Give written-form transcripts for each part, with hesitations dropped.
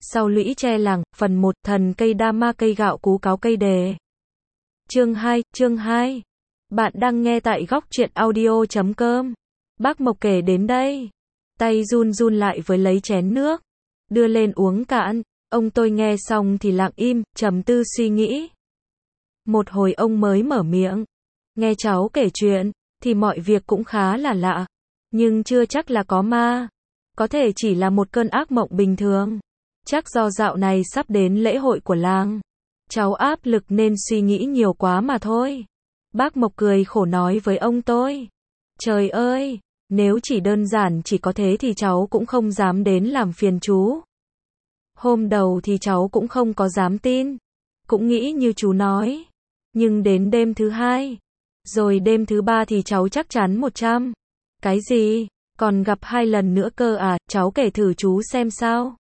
Sau lũy tre làng, phần 1, thần cây đa ma cây gạo cú cáo cây đề. Chương 2. Bạn đang nghe tại góc truyện audio.com. Bác Mộc kể đến đây. Tay run run lại với lấy chén nước. Đưa lên uống cạn. Ông tôi nghe xong thì lặng im, trầm tư suy nghĩ. Một hồi ông mới mở miệng. Nghe cháu kể chuyện, thì mọi việc cũng khá là lạ. Nhưng chưa chắc là có ma. Có thể chỉ là một cơn ác mộng bình thường. Chắc do dạo này sắp đến lễ hội của làng. Cháu áp lực nên suy nghĩ nhiều quá mà thôi. Bác Mộc cười khổ nói với ông tôi. Trời ơi, nếu chỉ đơn giản chỉ có thế thì cháu cũng không dám đến làm phiền chú. Hôm đầu thì cháu cũng không có dám tin. Cũng nghĩ như chú nói. Nhưng đến đêm thứ 2, rồi đêm thứ 3 thì cháu chắc chắn 100. Cái gì? Còn gặp 2 lần nữa cơ à? Cháu kể thử chú xem sao.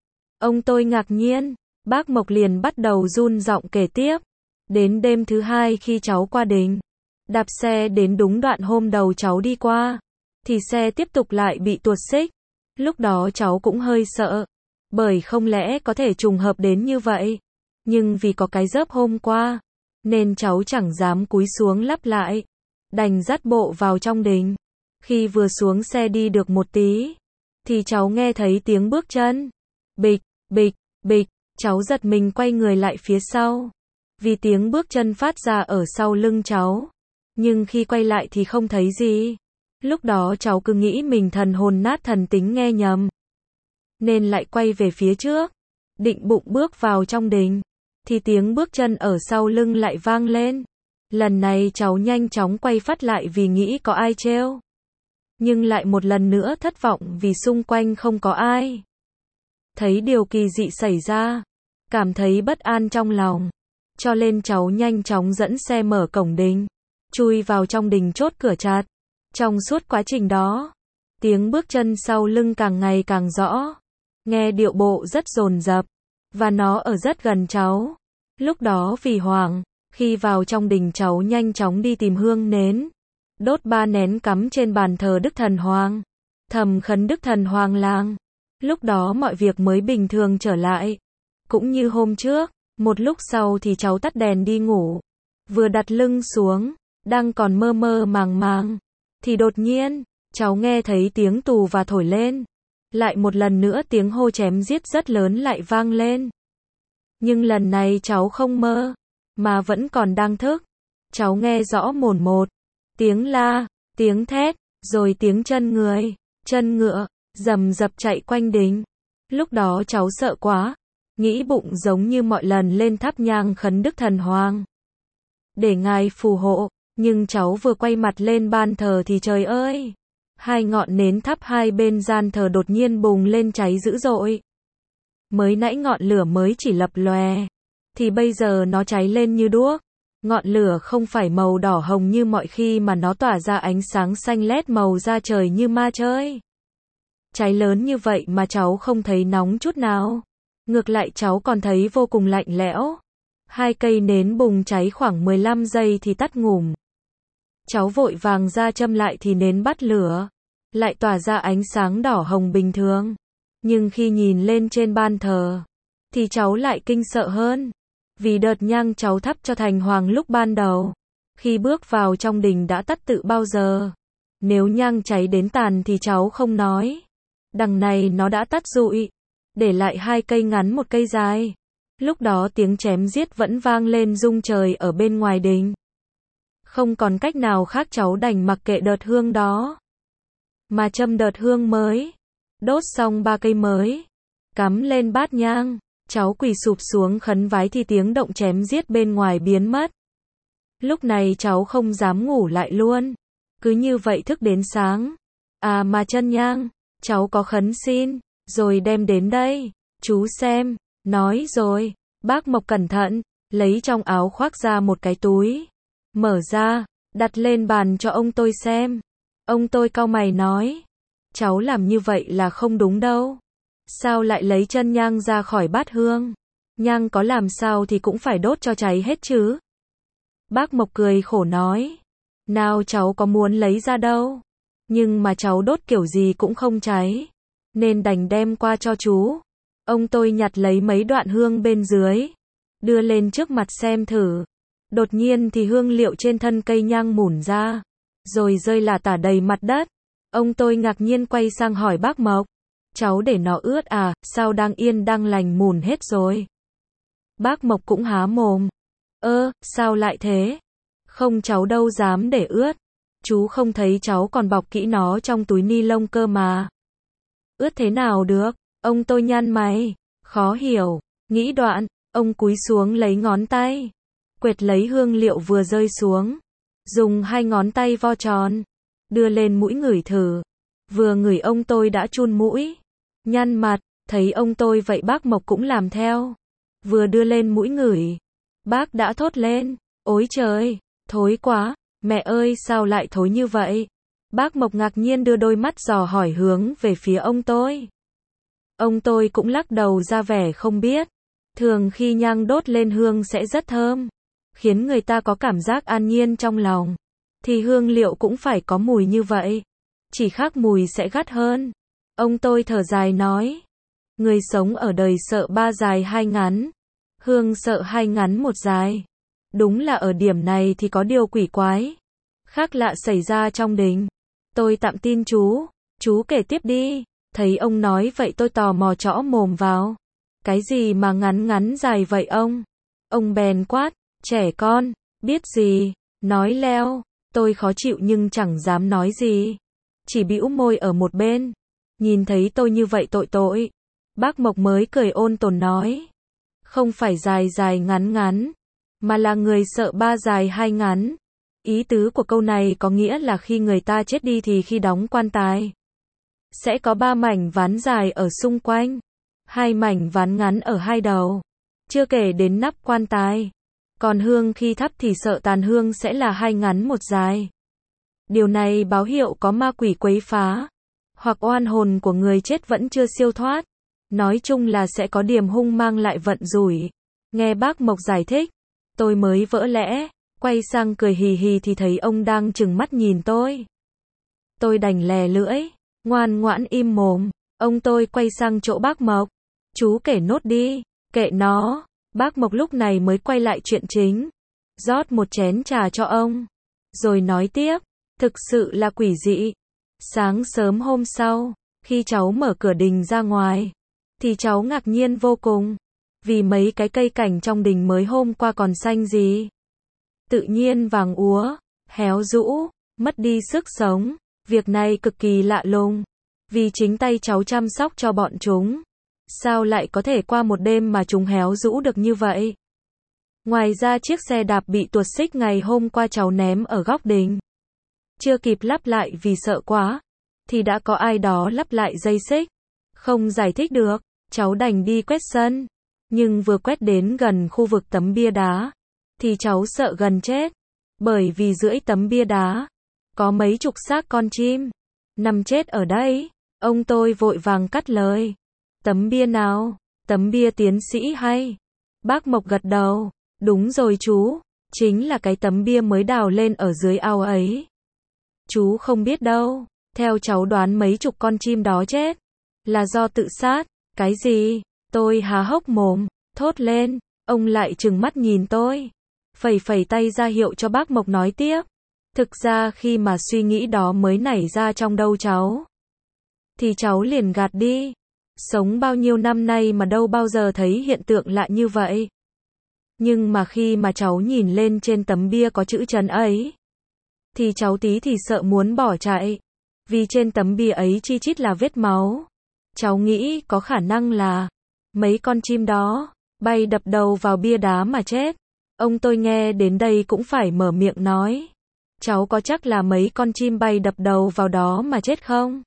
Ông tôi ngạc nhiên. Bác Mộc liền bắt đầu run giọng kể tiếp. Đến đêm thứ 2 khi cháu qua đình, đạp xe đến đúng đoạn hôm đầu cháu đi qua, thì xe tiếp tục lại bị tuột xích. Lúc đó cháu cũng hơi sợ, bởi không lẽ có thể trùng hợp đến như vậy. Nhưng vì có cái dớp hôm qua, nên cháu chẳng dám cúi xuống lắp lại, đành dắt bộ vào trong đình. Khi vừa xuống xe đi được một tí, thì cháu nghe thấy tiếng bước chân. Bịch, bịch, bịch, cháu giật mình quay người lại phía sau. Vì tiếng bước chân phát ra ở sau lưng cháu. Nhưng khi quay lại thì không thấy gì. Lúc đó cháu cứ nghĩ mình thần hồn nát thần tính nghe nhầm. Nên lại quay về phía trước. Định bụng bước vào trong đình. Thì tiếng bước chân ở sau lưng lại vang lên. Lần này cháu nhanh chóng quay phát lại vì nghĩ có ai trêu. Nhưng lại một lần nữa thất vọng vì xung quanh không có ai. Thấy điều kỳ dị xảy ra. Cảm thấy bất an trong lòng. Cho nên cháu nhanh chóng dẫn xe mở cổng đình. Chui vào trong đình chốt cửa chặt. Trong suốt quá trình đó, tiếng bước chân sau lưng càng ngày càng rõ. Nghe điệu bộ rất dồn dập. Và nó ở rất gần cháu. Lúc đó vì hoảng, khi vào trong đình cháu nhanh chóng đi tìm hương nến. Đốt 3 nén cắm trên bàn thờ Đức Thần Hoàng. Thầm khấn Đức Thần Hoàng làng. Lúc đó mọi việc mới bình thường trở lại. Cũng như hôm trước, một lúc sau thì cháu tắt đèn đi ngủ. Vừa đặt lưng xuống, đang còn mơ mơ màng màng. Thì đột nhiên, cháu nghe thấy tiếng tù và thổi lên. Lại một lần nữa tiếng hô chém giết rất lớn lại vang lên. Nhưng lần này cháu không mơ, mà vẫn còn đang thức. Cháu nghe rõ mồn một. Tiếng la, tiếng thét, rồi tiếng chân người, chân ngựa, rầm rập chạy quanh đình. Lúc đó cháu sợ quá. Nghĩ bụng giống như mọi lần lên thắp nhang khấn Đức Thần Hoàng. Để ngài phù hộ, nhưng cháu vừa quay mặt lên ban thờ thì trời ơi! 2 ngọn nến thắp hai bên gian thờ đột nhiên bùng lên cháy dữ dội. Mới nãy ngọn lửa mới chỉ lập lòe, thì bây giờ nó cháy lên như đuốc. Ngọn lửa không phải màu đỏ hồng như mọi khi mà nó tỏa ra ánh sáng xanh lét màu da trời như ma chơi. Cháy lớn như vậy mà cháu không thấy nóng chút nào. Ngược lại cháu còn thấy vô cùng lạnh lẽo. 2 cây nến bùng cháy khoảng 15 giây thì tắt ngủm. Cháu vội vàng ra châm lại thì nến bắt lửa. Lại tỏa ra ánh sáng đỏ hồng bình thường. Nhưng khi nhìn lên trên ban thờ, thì cháu lại kinh sợ hơn. Vì đợt nhang cháu thắp cho Thành Hoàng lúc ban đầu, khi bước vào trong đình đã tắt tự bao giờ. Nếu nhang cháy đến tàn thì cháu không nói. Đằng này nó đã tắt rụi. Để lại 2 cây ngắn 1 cây dài. Lúc đó tiếng chém giết vẫn vang lên rung trời ở bên ngoài đình. Không còn cách nào khác cháu đành mặc kệ đợt hương đó. Mà châm đợt hương mới. Đốt xong 3 cây mới. Cắm lên bát nhang. Cháu quỳ sụp xuống khấn vái thì tiếng động chém giết bên ngoài biến mất. Lúc này cháu không dám ngủ lại luôn. Cứ như vậy thức đến sáng. À mà chân nhang, cháu có khấn xin. Rồi đem đến đây, chú xem, nói rồi, bác Mộc cẩn thận, lấy trong áo khoác ra một cái túi, mở ra, đặt lên bàn cho ông tôi xem. Ông tôi cau mày nói, cháu làm như vậy là không đúng đâu. Sao lại lấy chân nhang ra khỏi bát hương? Nhang có làm sao thì cũng phải đốt cho cháy hết chứ. Bác Mộc cười khổ nói, nào cháu có muốn lấy ra đâu, nhưng mà cháu đốt kiểu gì cũng không cháy. Nên đành đem qua cho chú. Ông tôi nhặt lấy mấy đoạn hương bên dưới, đưa lên trước mặt xem thử. Đột nhiên thì hương liệu trên thân cây nhang mủn ra, rồi rơi lả tả đầy mặt đất. Ông tôi ngạc nhiên quay sang hỏi bác Mộc, cháu để nó ướt à, sao đang yên đang lành mủn hết rồi. Bác Mộc cũng há mồm, sao lại thế? Không, cháu đâu dám để ướt. Chú không thấy cháu còn bọc kỹ nó trong túi ni lông cơ mà. Ướt thế nào được? Ông tôi nhăn mày, khó hiểu, nghĩ đoạn, ông cúi xuống lấy ngón tay, quệt lấy hương liệu vừa rơi xuống, dùng 2 ngón tay vo tròn, đưa lên mũi ngửi thử. Vừa ngửi ông tôi đã chun mũi, nhăn mặt, thấy ông tôi vậy bác Mộc cũng làm theo. Vừa đưa lên mũi ngửi, bác đã thốt lên, ôi trời, thối quá, mẹ ơi sao lại thối như vậy? Bác Mộc ngạc nhiên đưa đôi mắt dò hỏi hướng về phía ông tôi. Ông tôi cũng lắc đầu ra vẻ không biết. Thường khi nhang đốt lên hương sẽ rất thơm, khiến người ta có cảm giác an nhiên trong lòng. Thì hương liệu cũng phải có mùi như vậy, chỉ khác mùi sẽ gắt hơn. Ông tôi thở dài nói, người sống ở đời sợ 3 dài 2 ngắn, hương sợ 2 ngắn 1 dài. Đúng là ở điểm này thì có điều quỷ quái, khác lạ xảy ra trong đình. Tôi tạm tin chú kể tiếp đi. Thấy ông nói vậy tôi tò mò trõ mồm vào. Cái gì mà ngắn ngắn dài vậy ông? Ông bèn quát, trẻ con, biết gì, nói leo. Tôi khó chịu nhưng chẳng dám nói gì, chỉ bĩu môi ở một bên. Nhìn thấy tôi như vậy tội. Bác Mộc mới cười ôn tồn nói, không phải dài dài ngắn ngắn, mà là người sợ 3 dài 2 ngắn. Ý tứ của câu này có nghĩa là khi người ta chết đi thì khi đóng quan tài, sẽ có 3 mảnh ván dài ở xung quanh, 2 mảnh ván ngắn ở hai đầu, chưa kể đến nắp quan tài. Còn hương khi thắp thì sợ tàn hương sẽ là 2 ngắn 1 dài. Điều này báo hiệu có ma quỷ quấy phá, hoặc oan hồn của người chết vẫn chưa siêu thoát. Nói chung là sẽ có điểm hung mang lại vận rủi. Nghe bác Mộc giải thích, tôi mới vỡ lẽ, quay sang cười hì hì thì thấy ông đang trừng mắt nhìn tôi. Tôi đành lè lưỡi, ngoan ngoãn im mồm. Ông tôi quay sang chỗ bác Mộc, chú kể nốt đi. Kệ nó. Bác Mộc lúc này mới quay lại chuyện chính, rót một chén trà cho ông, rồi nói tiếp, thực sự là quỷ dị. Sáng sớm hôm sau, khi cháu mở cửa đình ra ngoài, thì cháu ngạc nhiên vô cùng, vì mấy cái cây cảnh trong đình mới hôm qua còn xanh gì, tự nhiên vàng úa, héo rũ, mất đi sức sống. Việc này cực kỳ lạ lùng, vì chính tay cháu chăm sóc cho bọn chúng. Sao lại có thể qua một đêm mà chúng héo rũ được như vậy? Ngoài ra chiếc xe đạp bị tuột xích ngày hôm qua cháu ném ở góc đình, chưa kịp lắp lại vì sợ quá, thì đã có ai đó lắp lại dây xích. Không giải thích được, cháu đành đi quét sân. Nhưng vừa quét đến gần khu vực tấm bia đá, thì cháu sợ gần chết. Bởi vì dưới tấm bia đá, có mấy chục xác con chim, nằm chết ở đây. Ông tôi vội vàng cắt lời. Tấm bia nào? Tấm bia tiến sĩ hay? Bác Mộc gật đầu. Đúng rồi chú, chính là cái tấm bia mới đào lên ở dưới ao ấy. Chú không biết đâu, theo cháu đoán mấy chục con chim đó chết là do tự sát. Cái gì? Tôi há hốc mồm, thốt lên. Ông lại trừng mắt nhìn tôi, phẩy phẩy tay ra hiệu cho bác Mộc nói tiếp. Thực ra khi mà suy nghĩ đó mới nảy ra trong đầu cháu, thì cháu liền gạt đi. Sống bao nhiêu năm nay mà đâu bao giờ thấy hiện tượng lạ như vậy. Nhưng mà khi mà cháu nhìn lên trên tấm bia có chữ Trấn ấy, thì cháu tí thì sợ muốn bỏ chạy. Vì trên tấm bia ấy chi chít là vết máu. Cháu nghĩ có khả năng là mấy con chim đó bay đập đầu vào bia đá mà chết. Ông tôi nghe đến đây cũng phải mở miệng nói. Cháu có chắc là mấy con chim bay đập đầu vào đó mà chết không?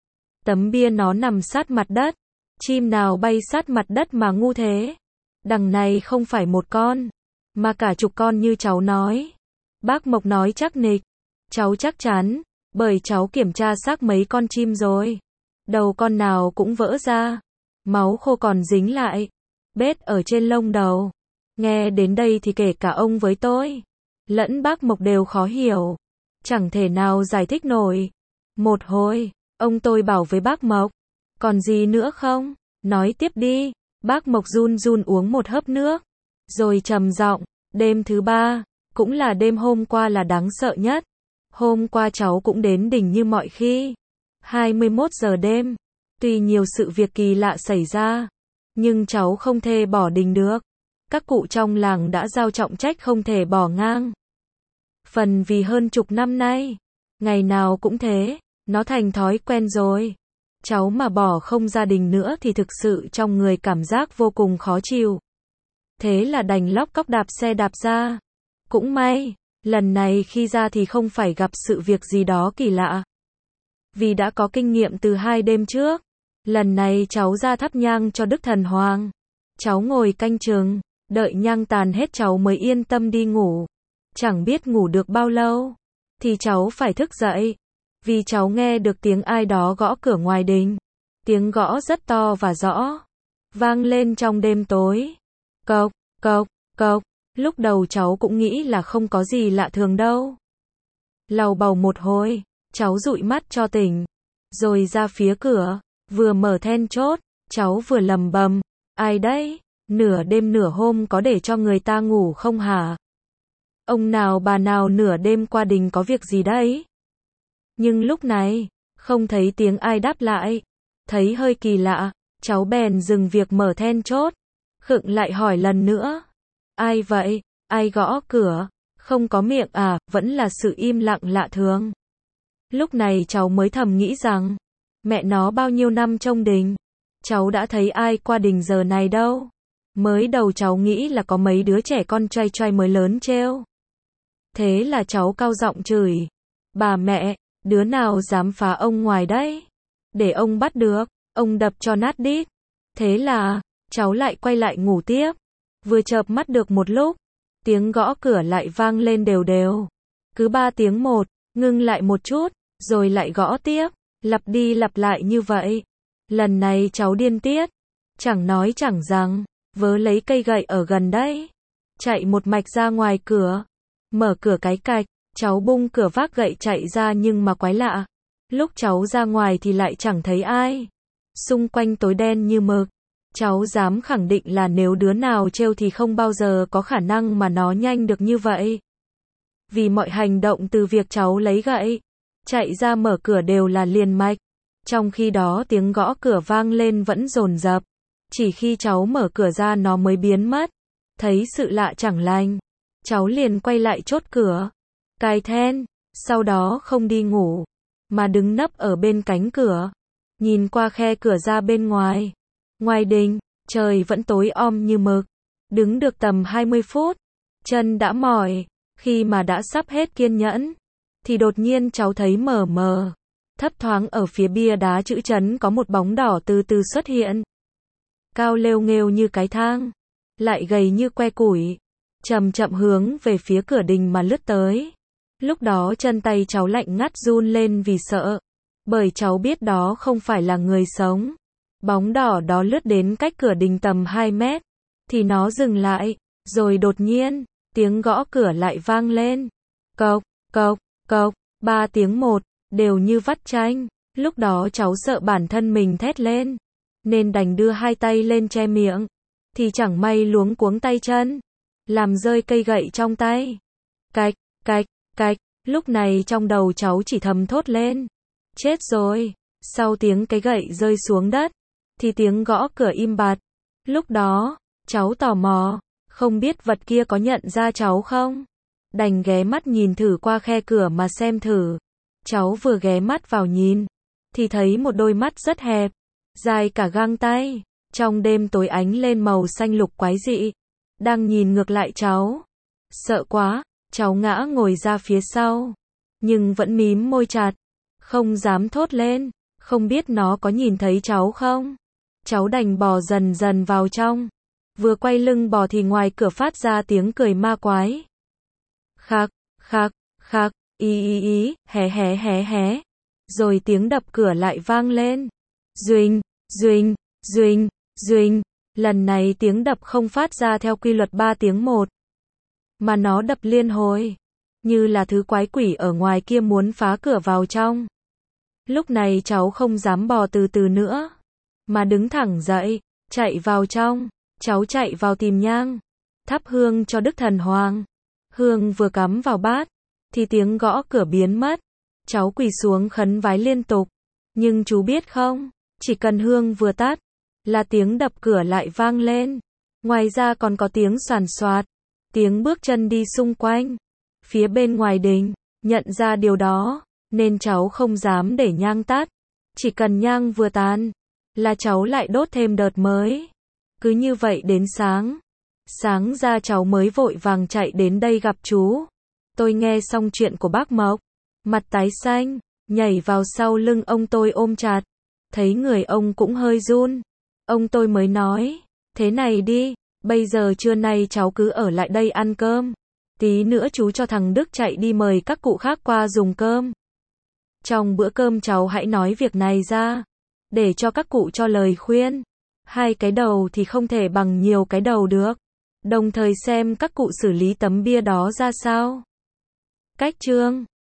Tấm bia nó nằm sát mặt đất. Chim nào bay sát mặt đất mà ngu thế? Đằng này không phải một con, mà cả chục con như cháu nói. Bác Mộc nói chắc nịch. Cháu chắc chắn, bởi cháu kiểm tra xác mấy con chim rồi. Đầu con nào cũng vỡ ra, máu khô còn dính lại, bết ở trên lông đầu. Nghe đến đây thì kể cả ông với tôi, lẫn bác Mộc đều khó hiểu, chẳng thể nào giải thích nổi. Một hồi, ông tôi bảo với bác Mộc, còn gì nữa không? Nói tiếp đi. Bác Mộc run run uống một hớp nước. Rồi trầm giọng, đêm thứ 3, cũng là đêm hôm qua là đáng sợ nhất. Hôm qua cháu cũng đến đỉnh như mọi khi. 21 giờ đêm. Tuy nhiều sự việc kỳ lạ xảy ra, nhưng cháu không thể bỏ đình được. Các cụ trong làng đã giao trọng trách không thể bỏ ngang. Phần vì hơn chục năm nay, ngày nào cũng thế, nó thành thói quen rồi. Cháu mà bỏ không gia đình nữa thì thực sự trong người cảm giác vô cùng khó chịu. Thế là đành lóc cóc đạp xe đạp ra. Cũng may, lần này khi ra thì không phải gặp sự việc gì đó kỳ lạ. Vì đã có kinh nghiệm từ 2 đêm trước. Lần này cháu ra thắp nhang cho Đức Thần Hoàng. Cháu ngồi canh chừng, đợi nhang tàn hết cháu mới yên tâm đi ngủ. Chẳng biết ngủ được bao lâu, thì cháu phải thức dậy. Vì cháu nghe được tiếng ai đó gõ cửa ngoài đình. Tiếng gõ rất to và rõ, vang lên trong đêm tối. Cộc, cộc, cộc. Lúc đầu cháu cũng nghĩ là không có gì lạ thường đâu. Lầu bầu một hồi, cháu dụi mắt cho tỉnh. Rồi ra phía cửa, vừa mở then chốt, cháu vừa lầm bầm. Ai đấy? Nửa đêm nửa hôm có để cho người ta ngủ không hả? Ông nào bà nào nửa đêm qua đình có việc gì đấy? Nhưng lúc này, không thấy tiếng ai đáp lại. Thấy hơi kỳ lạ, cháu bèn dừng việc mở then chốt. Khựng lại hỏi lần nữa. Ai vậy? Ai gõ cửa? Không có miệng à? Vẫn là sự im lặng lạ thường. Lúc này cháu mới thầm nghĩ rằng, mẹ nó bao nhiêu năm trong đình, cháu đã thấy ai qua đình giờ này đâu. Mới đầu cháu nghĩ là có mấy đứa trẻ con choai choai mới lớn trêu. Thế là cháu cao giọng chửi. Bà mẹ, đứa nào dám phá ông ngoài đấy? Để ông bắt được, ông đập cho nát đít. Thế là, cháu lại quay lại ngủ tiếp. Vừa chợp mắt được một lúc, tiếng gõ cửa lại vang lên đều đều. Cứ 3 tiếng một, ngưng lại một chút, rồi lại gõ tiếp. Lặp đi lặp lại như vậy. Lần này cháu điên tiết. Chẳng nói chẳng rằng, vớ lấy cây gậy ở gần đấy. Chạy một mạch ra ngoài cửa. Mở cửa cái cạch, cháu bung cửa vác gậy chạy ra nhưng mà quái lạ. Lúc cháu ra ngoài thì lại chẳng thấy ai. Xung quanh tối đen như mực. Cháu dám khẳng định là nếu đứa nào trêu thì không bao giờ có khả năng mà nó nhanh được như vậy. Vì mọi hành động từ việc cháu lấy gậy, chạy ra mở cửa đều là liền mạch. Trong khi đó tiếng gõ cửa vang lên vẫn dồn dập. Chỉ khi cháu mở cửa ra nó mới biến mất. Thấy sự lạ chẳng lành, cháu liền quay lại chốt cửa, cài then, sau đó không đi ngủ, mà đứng nấp ở bên cánh cửa, nhìn qua khe cửa ra bên ngoài. Ngoài đình, trời vẫn tối om như mực. Đứng được tầm 20 phút, chân đã mỏi, khi mà đã sắp hết kiên nhẫn, thì đột nhiên cháu thấy mờ mờ, thấp thoáng ở phía bia đá chữ trấn có một bóng đỏ từ từ xuất hiện. Cao lêu nghêu như cái thang, lại gầy như que củi, chậm chậm hướng về phía cửa đình mà lướt tới. Lúc đó chân tay cháu lạnh ngắt run lên vì sợ, bởi cháu biết đó không phải là người sống. Bóng đỏ đó lướt đến cách cửa đình tầm 2 mét, thì nó dừng lại, rồi đột nhiên, tiếng gõ cửa lại vang lên. Cộc, cộc, cộc, 3 tiếng một, đều như vắt chanh. Lúc đó cháu sợ bản thân mình thét lên, nên đành đưa 2 tay lên che miệng. Thì chẳng may luống cuống tay chân, làm rơi cây gậy trong tay. Cạch, cạch, cạch, lúc này trong đầu cháu chỉ thầm thốt lên. Chết rồi. Sau tiếng cái gậy rơi xuống đất, thì tiếng gõ cửa im bặt. Lúc đó, cháu tò mò, không biết vật kia có nhận ra cháu không? Đành ghé mắt nhìn thử qua khe cửa mà xem thử. Cháu vừa ghé mắt vào nhìn, thì thấy một đôi mắt rất hẹp, dài cả gang tay, trong đêm tối ánh lên màu xanh lục quái dị, đang nhìn ngược lại cháu. Sợ quá, cháu ngã ngồi ra phía sau, nhưng vẫn mím môi chặt, không dám thốt lên, không biết nó có nhìn thấy cháu không. Cháu đành bò dần dần vào trong, vừa quay lưng bò thì ngoài cửa phát ra tiếng cười ma quái. Khạc, khạc, khạc, ý, hé. Rồi tiếng đập cửa lại vang lên. Duỳnh, duỳnh, duỳnh, duỳnh. Lần này tiếng đập không phát ra theo quy luật 3 tiếng một, mà nó đập liên hồi, như là thứ quái quỷ ở ngoài kia muốn phá cửa vào trong. Lúc này cháu không dám bò từ từ nữa, mà đứng thẳng dậy, chạy vào trong. Cháu chạy vào tìm nhang, thắp hương cho Đức Thần Hoàng. Hương vừa cắm vào bát, thì tiếng gõ cửa biến mất. Cháu quỳ xuống khấn vái liên tục. Nhưng chú biết không, chỉ cần hương vừa tắt, là tiếng đập cửa lại vang lên. Ngoài ra còn có tiếng soàn soạt, tiếng bước chân đi xung quanh, phía bên ngoài đình. Nhận ra điều đó, nên cháu không dám để nhang tắt. Chỉ cần nhang vừa tàn, là cháu lại đốt thêm đợt mới. Cứ như vậy đến sáng. Sáng ra cháu mới vội vàng chạy đến đây gặp chú. Tôi nghe xong chuyện của bác Mộc, mặt tái xanh, nhảy vào sau lưng ông tôi ôm chặt. Thấy người ông cũng hơi run. Ông tôi mới nói, thế này đi, bây giờ trưa nay cháu cứ ở lại đây ăn cơm. Tí nữa chú cho thằng Đức chạy đi mời các cụ khác qua dùng cơm. Trong bữa cơm cháu hãy nói việc này ra, để cho các cụ cho lời khuyên. 2 cái đầu thì không thể bằng nhiều cái đầu được. Đồng thời xem các cụ xử lý tấm bia đó ra sao. Cách chương